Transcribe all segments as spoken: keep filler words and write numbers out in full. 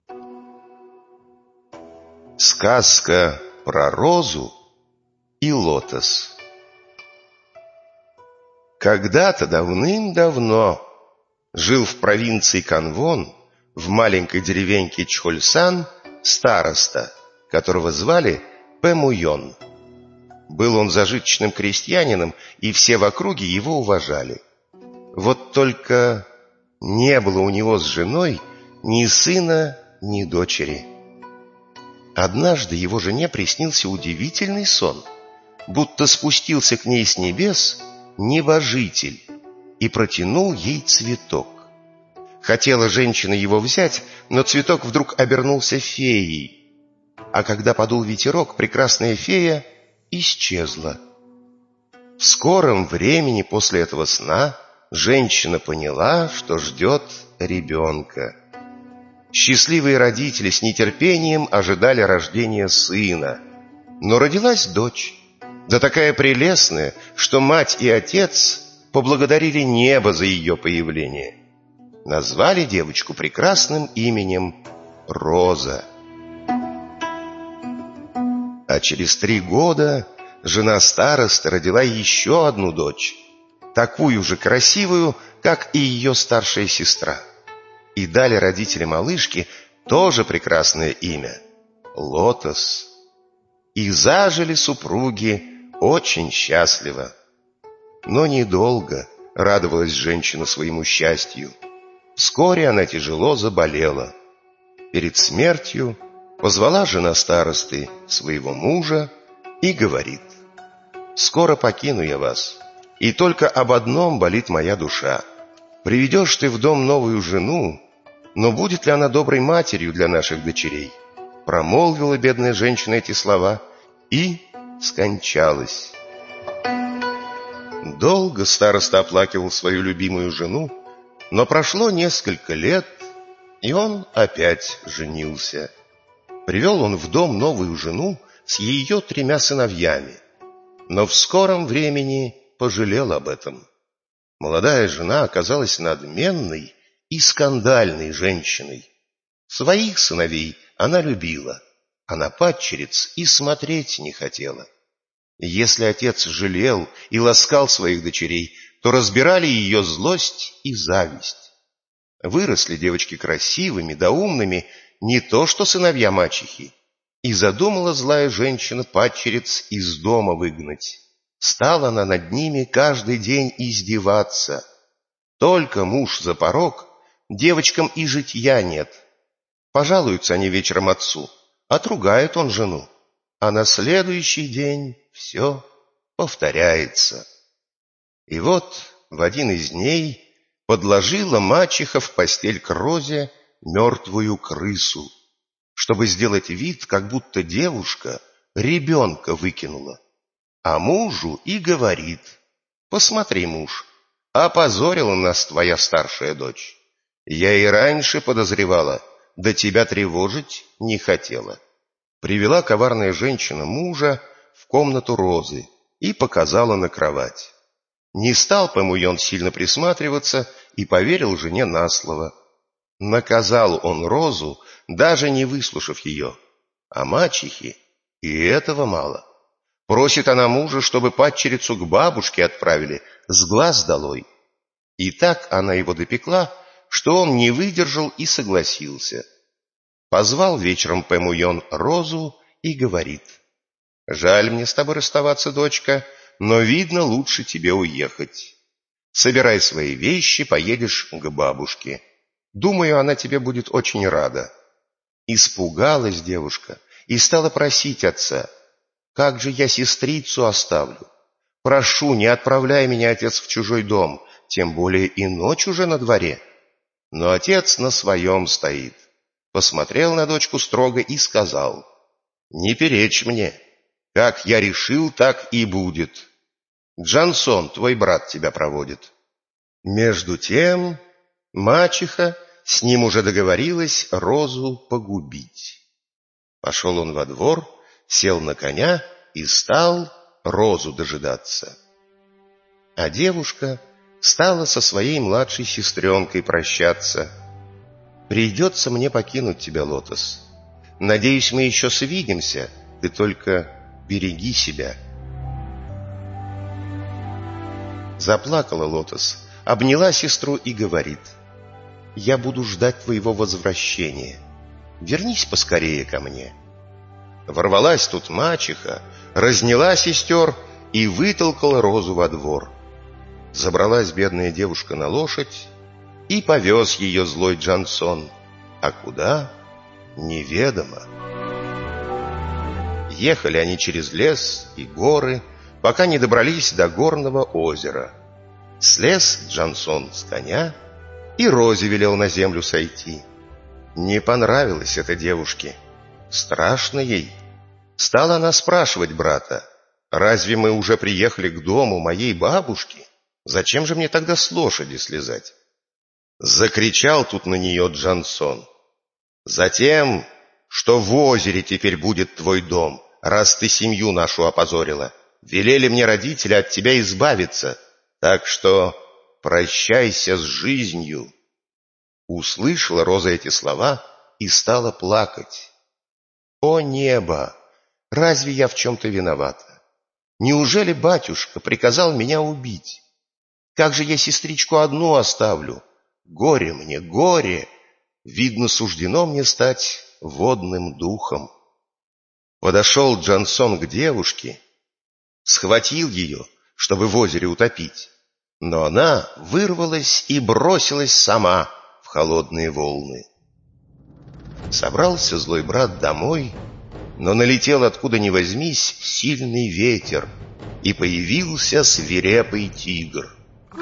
Сказка про розу и лотос. Когда-то давным-давно жил в провинции Канвон, в маленькой деревеньке Чхольсан, староста, которого звали Пэмуйон. Был он зажиточным крестьянином, и все в округе его уважали. Вот только не было у него с женой ни сына, ни дочери. Однажды его жене приснился удивительный сон, будто спустился к ней с небес небожитель и протянул ей цветок. Хотела женщина его взять, но цветок вдруг обернулся феей, а когда подул ветерок, прекрасная фея исчезла. В скором времени после этого сна женщина поняла, что ждет ребенка. Счастливые родители с нетерпением ожидали рождения сына. Но родилась дочь, да такая прелестная, что мать и отец поблагодарили небо за ее появление. Назвали девочку прекрасным именем Роза. А через три года жена старосты родила еще одну дочь, такую же красивую, как и ее старшая сестра. И дали родители малышки тоже прекрасное имя — Лотос. И зажили супруги очень счастливо. Но недолго радовалась женщина своему счастью. Вскоре она тяжело заболела. Перед смертью позвала жена старосты своего мужа и говорит: «Скоро покину я вас, и только об одном болит моя душа. Приведешь ты в дом новую жену, но будет ли она доброй матерью для наших дочерей?» Промолвила бедная женщина эти слова и скончалась. Долго староста оплакивал свою любимую жену, но прошло несколько лет, и он опять женился. Привел он в дом новую жену с ее тремя сыновьями, но в скором времени пожалел об этом. Молодая жена оказалась надменной и скандальной женщиной. Своих сыновей она любила, а на падчериц и смотреть не хотела. Если отец жалел и ласкал своих дочерей, то разбирали ее злость и зависть. Выросли девочки красивыми да умными, не то что сыновья мачехи. И задумала злая женщина падчериц из дома выгнать. Стала она над ними каждый день издеваться. Только муж за порог, девочкам и житья нет. Пожалуются они вечером отцу, отругает он жену, а на следующий день все повторяется. И вот в один из дней подложила мачеха в постель к Розе мертвую крысу, чтобы сделать вид, как будто девушка ребенка выкинула. А мужу и говорит: «Посмотри, муж, опозорила нас твоя старшая дочь. Я и раньше подозревала, да тебя тревожить не хотела». Привела коварная женщина мужа в комнату Розы и показала на кровать. Не стал Пэмуйон сильно присматриваться и поверил жене на слово. Наказал он Розу, даже не выслушав ее. А мачехе и этого мало. Просит она мужа, чтобы падчерицу к бабушке отправили, с глаз долой. И так она его допекла, что он не выдержал и согласился. Позвал вечером Пэмуйон Розу и говорит: «Жаль мне с тобой расставаться, дочка, но, видно, лучше тебе уехать. Собирай свои вещи, поедешь к бабушке. Думаю, она тебе будет очень рада». Испугалась девушка и стала просить отца: «Как же я сестрицу оставлю? Прошу, не отправляй меня, отец, в чужой дом, тем более и ночь уже на дворе». Но отец на своем стоит. Посмотрел на дочку строго и сказал: «Не перечь мне. Как я решил, так и будет. Джансон, твой брат, тебя проводит». Между тем мачеха с ним уже договорилась Розу погубить. Пошел он во двор, сел на коня и стал Розу дожидаться. А девушка стала со своей младшей сестренкой прощаться. Придется мне покинуть тебя, Лотос. Надеюсь, мы еще свидимся. Ты только береги себя. Заплакала Лотос, обняла сестру и говорит: я буду ждать твоего возвращения. Вернись поскорее ко мне. Ворвалась тут мачеха, разняла сестер и вытолкала Розу во двор. Забралась бедная девушка на лошадь, и повез ее злой Джансон. А куда — неведомо. Ехали они через лес и горы, пока не добрались до горного озера. Слез Джансон с коня и Розе велел на землю сойти. Не понравилось это девушке. Страшно ей. Стала она спрашивать брата: разве мы уже приехали к дому моей бабушки? Зачем же мне тогда с лошади слезать? Закричал тут на нее Джансон: затем, что в озере теперь будет твой дом, раз ты семью нашу опозорила. Велели мне родители от тебя избавиться, так что прощайся с жизнью. Услышала Роза эти слова и стала плакать. О небо! Разве я в чем-то виновата? Неужели батюшка приказал меня убить? Как же я сестричку одну оставлю? Горе мне, горе! Видно, суждено мне стать водным духом. Подошел Джансон к девушке, схватил ее, чтобы в озере утопить, но она вырвалась и бросилась сама в холодные волны. Собрался злой брат домой, но налетел откуда ни возьмись сильный ветер, и появился свирепый тигр.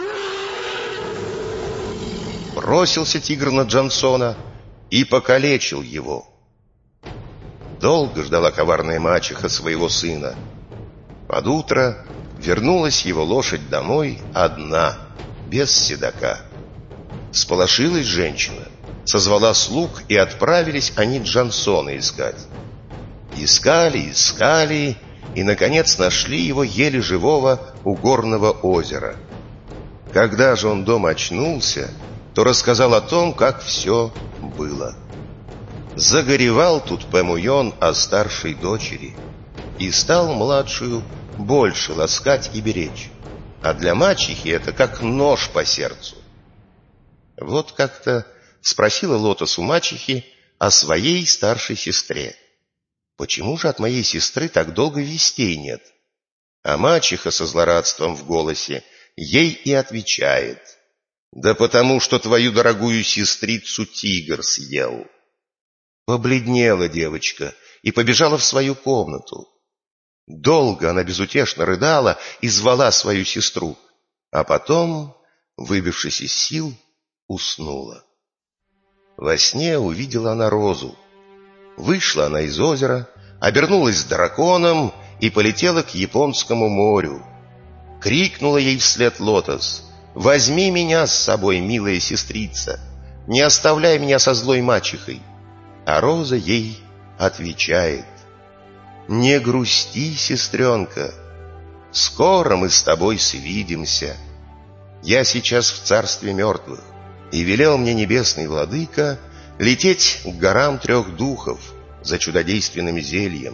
Бросился тигр на Джансона и покалечил его. Долго ждала коварная мачеха своего сына. Под утро вернулась его лошадь домой одна, без седока. Сполошилась женщина, созвала слуг, и отправились они Джансона искать. Искали, искали, и, наконец, нашли его еле живого у горного озера. Когда же он дома очнулся, то рассказал о том, как все было. Загоревал тут Пэмуйон о старшей дочери и стал младшую больше ласкать и беречь, а для мачехи это как нож по сердцу. Вот как-то спросила Лотос у мачехи о своей старшей сестре: почему же от моей сестры так долго вестей нет? А мачеха со злорадством в голосе ей и отвечает: да потому что твою дорогую сестрицу тигр съел. Побледнела девочка и побежала в свою комнату. Долго она безутешно рыдала и звала свою сестру, а потом, выбившись из сил, уснула. Во сне увидела она Розу. Вышла она из озера, обернулась драконом и полетела к Японскому морю. Крикнула ей вслед Лотос: возьми меня с собой, милая сестрица, не оставляй меня со злой мачехой. А Роза ей отвечает: не грусти, сестренка, скоро мы с тобой свидимся. Я сейчас в царстве мертвых, и велел мне небесный владыка лететь к горам трех духов за чудодейственным зельем.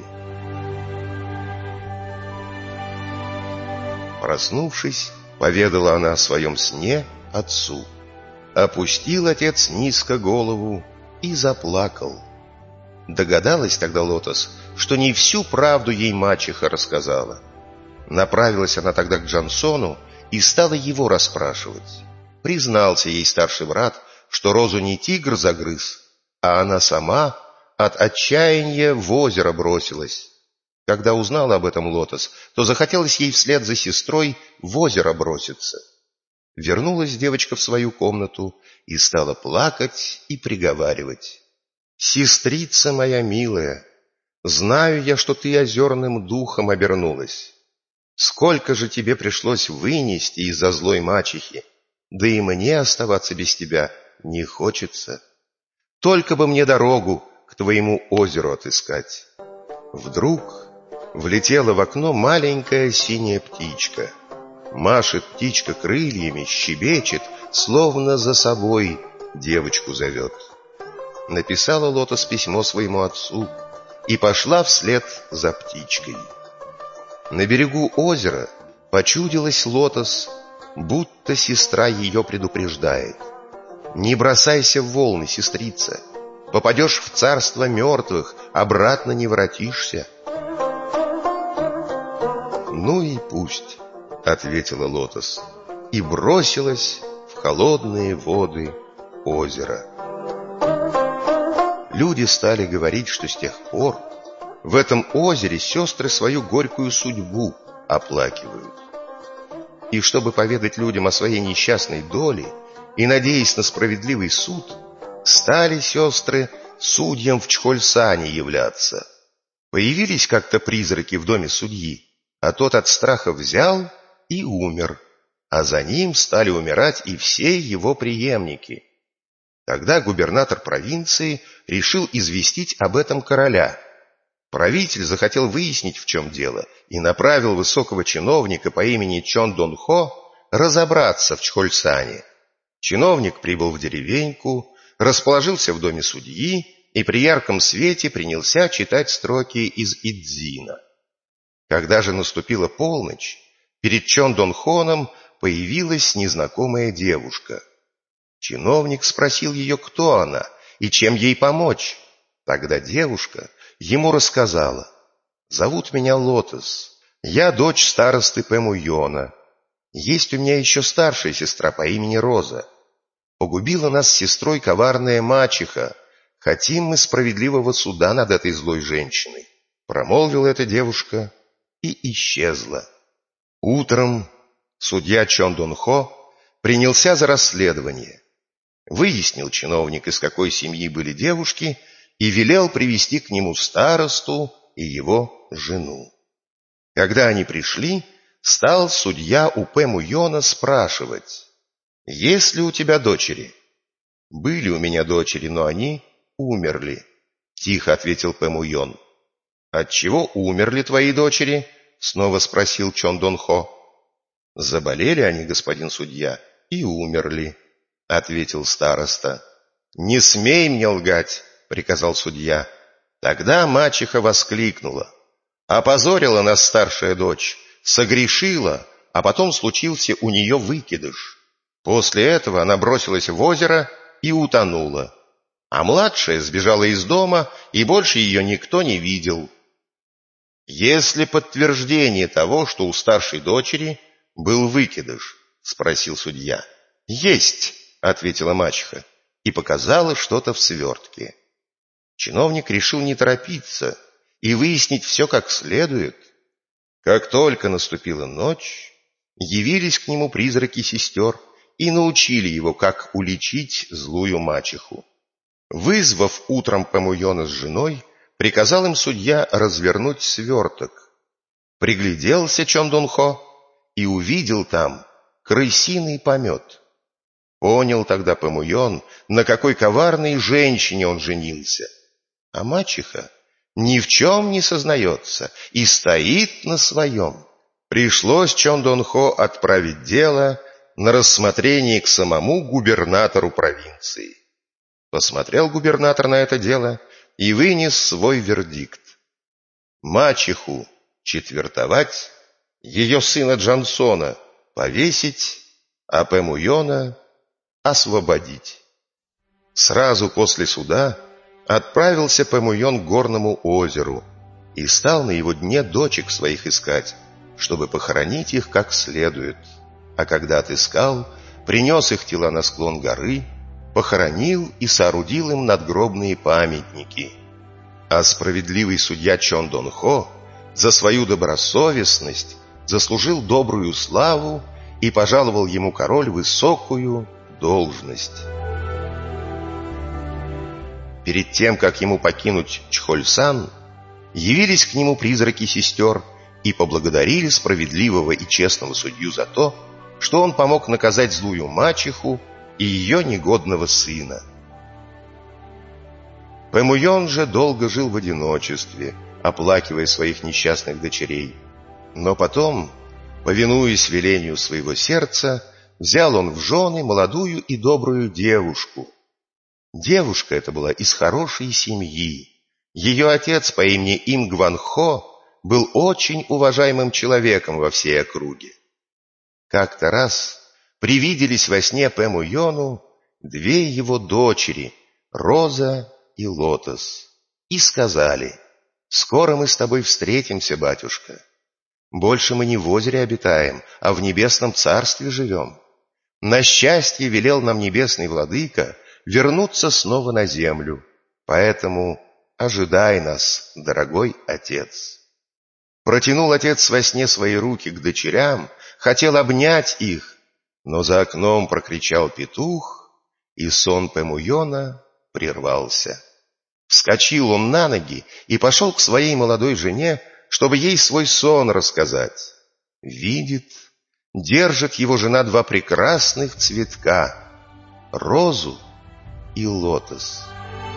Проснувшись, поведала она о своем сне отцу. Опустил отец низко голову и заплакал. Догадалась тогда Лотос, что не всю правду ей мачеха рассказала. Направилась она тогда к Джансону и стала его расспрашивать. Признался ей старший брат, что Розу не тигр загрыз, а она сама от отчаяния в озеро бросилась. Когда узнала об этом Лотос, то захотелось ей вслед за сестрой в озеро броситься. Вернулась девочка в свою комнату и стала плакать и приговаривать: «Сестрица моя милая, знаю я, что ты озерным духом обернулась. Сколько же тебе пришлось вынести из-за злой мачехи, да и мне оставаться без тебя не хочется. Только бы мне дорогу к твоему озеру отыскать». Вдруг влетела в окно маленькая синяя птичка. Машет птичка крыльями, щебечет, словно за собой девочку зовет. написала Лотос письмо своему отцу и пошла вслед за птичкой. На берегу озера почудилась Лотос, будто сестра ее предупреждает: «Не бросайся в волны, сестрица, попадешь в царство мертвых, обратно не воротишься». «Ну и пусть», — ответила Лотос, и бросилась в холодные воды озера. Люди стали говорить, что с тех пор в этом озере сестры свою горькую судьбу оплакивают. И чтобы поведать людям о своей несчастной доле и надеясь на справедливый суд, стали сестры судьям в Чхольсане являться. Появились как-то призраки в доме судьи, а тот от страха взял и умер, а за ним стали умирать и все его преемники. Тогда губернатор провинции решил известить об этом короля. Правитель захотел выяснить, в чем дело, и направил высокого чиновника по имени Чон Дон Хо разобраться в Чхольсане. Чиновник прибыл в деревеньку, расположился в доме судьи и при ярком свете принялся читать строки из Идзина. Когда же наступила полночь, перед Чон Дон Хоном появилась незнакомая девушка. Чиновник спросил ее, кто она и чем ей помочь. Тогда девушка ему рассказала: «Зовут меня Лотос, я дочь старосты Пэмуйона. Есть у меня еще старшая сестра по имени Роза. Погубила нас с сестрой коварная мачеха. Хотим мы справедливого суда над этой злой женщиной», — промолвила эта девушка и исчезла. Утром судья Чон Дон Хо принялся за расследование. Выяснил чиновник, из какой семьи были девушки, и велел привести к нему старосту и его жену. Когда они пришли, стал судья у Пэмуйона спрашивать: «Есть ли у тебя дочери?» «Были у меня дочери, но они умерли», — тихо ответил Пэмуйон. «Отчего умерли твои дочери?» — снова спросил Чон Дон Хо. «Заболели они, господин судья, и умерли», — ответил староста. «Не смей мне лгать», — приказал судья. Тогда мачеха воскликнула: «Опозорила нас старшая дочь, согрешила, а потом случился у нее выкидыш. После этого она бросилась в озеро и утонула, а младшая сбежала из дома, и больше ее никто не видел». «Есть ли подтверждение того, что у старшей дочери был выкидыш?» — спросил судья. «Есть», — ответила мачеха и показала что-то в свертке. Чиновник решил не торопиться и выяснить все как следует. Как только наступила ночь, явились к нему призраки сестер и научили его, как уличить злую мачеху. Вызвав утром Пэмуйона с женой, приказал им судья развернуть сверток. Пригляделся Чон Дон Хо и увидел там крысиный помет. Понял тогда Пэмуйон, на какой коварной женщине он женился. А мачеха ни в чем не сознается и стоит на своем. Пришлось Чон Дон Хо отправить дело на рассмотрение к самому губернатору провинции. Посмотрел губернатор на это дело и вынес свой вердикт: мачеху четвертовать, ее сына Джансона повесить, а Пэмуйона освободить. Сразу после суда отправился Пэмуйон к горному озеру и стал на его дне дочек своих искать, чтобы похоронить их как следует. А когда отыскал, принес их тела на склон горы, похоронил и соорудил им надгробные памятники. А справедливый судья Чон Дон Хо за свою добросовестность заслужил добрую славу и пожаловал ему король высокую должность. Перед тем, как ему покинуть Чхольсан, явились к нему призраки сестер и поблагодарили справедливого и честного судью за то, что он помог наказать злую мачеху и ее негодного сына. Пэмуйон же долго жил в одиночестве, оплакивая своих несчастных дочерей. Но потом, повинуясь велению своего сердца, взял он в жены молодую и добрую девушку. Девушка эта была из хорошей семьи. Ее отец по имени Им Гван Хо был очень уважаемым человеком во всей округе. Как-то раз привиделись во сне Пэму Йону две его дочери, Роза и Лотос, и сказали: «Скоро мы с тобой встретимся, батюшка. Больше мы не в озере обитаем, а в небесном царстве живем. На счастье велел нам небесный владыка вернуться снова на землю, поэтому ожидай нас, дорогой отец». Протянул отец во сне свои руки к дочерям, хотел обнять их, но за окном прокричал петух, и сон Пэму Йона прервался. Вскочил он на ноги и пошел к своей молодой жене, чтобы ей свой сон рассказать. Видит, держит его жена два прекрасных цветка — розу и лотос.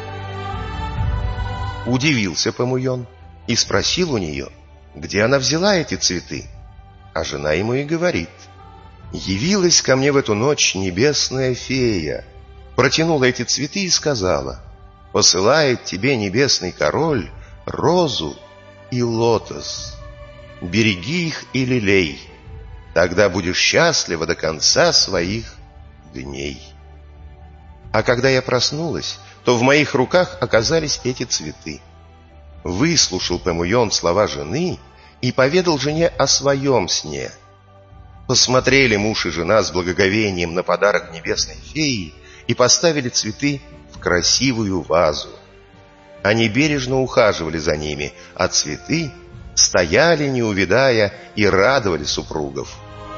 Удивился Пэму Йон и спросил у нее, где она взяла эти цветы. А жена ему и говорит: «Явилась ко мне в эту ночь небесная фея, протянула эти цветы и сказала: посылает тебе небесный король розу и лотос. Береги их и лелей, тогда будешь счастлива до конца своих дней». А когда я проснулась, то в моих руках оказались эти цветы. Выслушал Пэму Йон слова жены и поведал жене о своем сне. Посмотрели муж и жена с благоговением на подарок небесной феи и поставили цветы в красивую вазу. Они бережно ухаживали за ними, а цветы стояли, не увядая, и радовали супругов.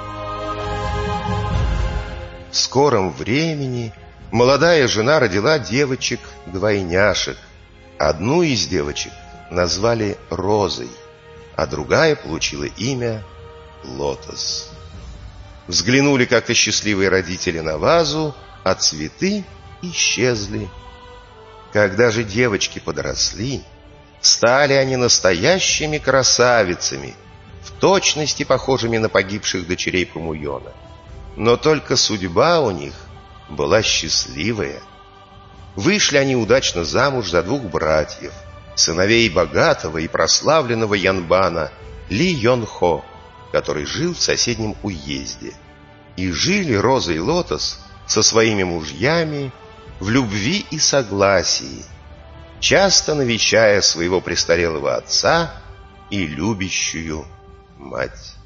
В скором времени молодая жена родила девочек-двойняшек. Одну из девочек назвали Розой, а другая получила имя Лотос. Взглянули как-то счастливые родители на вазу, а цветы исчезли. Когда же девочки подросли, стали они настоящими красавицами, в точности похожими на погибших дочерей Пэму Йона. Но только судьба у них была счастливая. Вышли они удачно замуж за двух братьев, сыновей богатого и прославленного янбана Ли Йон Хо, который жил в соседнем уезде. И жили Роза и Лотос со своими мужьями в любви и согласии, часто навещая своего престарелого отца и любящую мать.